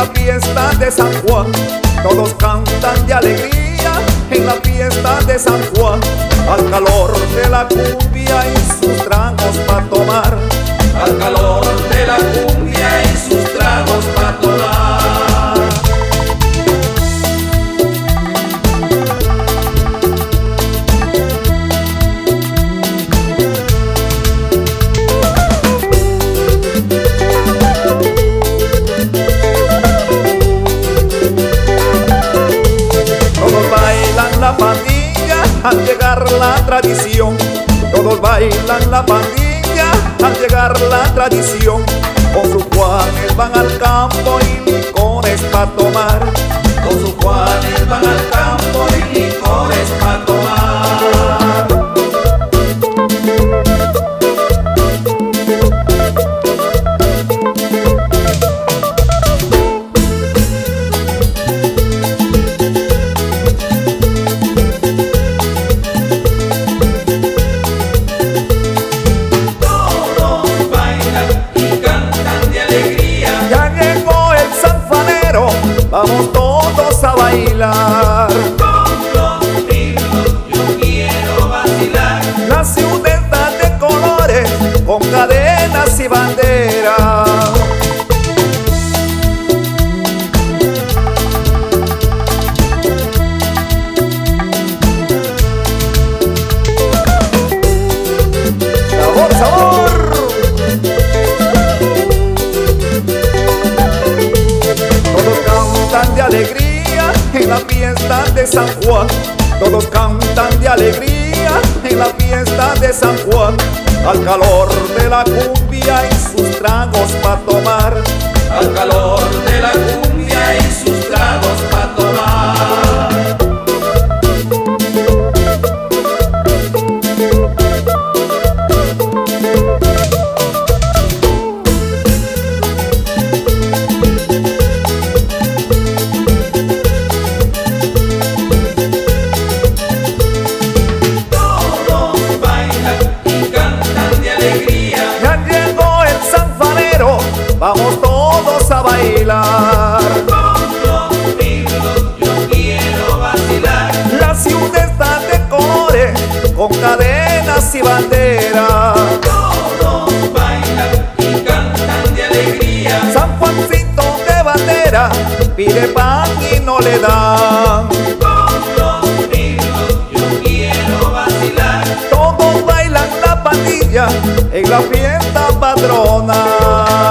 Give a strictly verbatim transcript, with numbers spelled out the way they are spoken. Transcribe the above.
la fiesta de San Juan. Todos cantan de alegría en la fiesta de San Juan. Al calor de la cumbia y sus tragos pa' tomar. Al calor de la cumbia y sus tragos pa' tomar. Todos bailan la pandilla al llegar la tradición. Todos bailan la pandilla al llegar la tradición. Con sus Juanes van al campo y licores pa' tomar. Con sus Juanes van al campo y licores pa' tomar. Vamos todos a bailar. Con los ritmos yo quiero vacilar. La ciudad está de colores, con cadenas y banderas. ¡Sabor, sabor! De alegría en la fiesta de San Juan. Todos cantan de alegría en la fiesta de San Juan. Al calor de la cumbia y sus tragos pa' tomar. Al calor de la cumbia y sus tragos pa' tomar. Vamos todos a bailar. Con los ritmos yo quiero vacilar. La ciudad está de colores, con cadenas y banderas. Todos bailan y cantan de alegría. San Juancito de bandera pide pan y no le dan. Con los ritmos yo quiero vacilar. Todos bailan la pandilla en la fiesta patrona.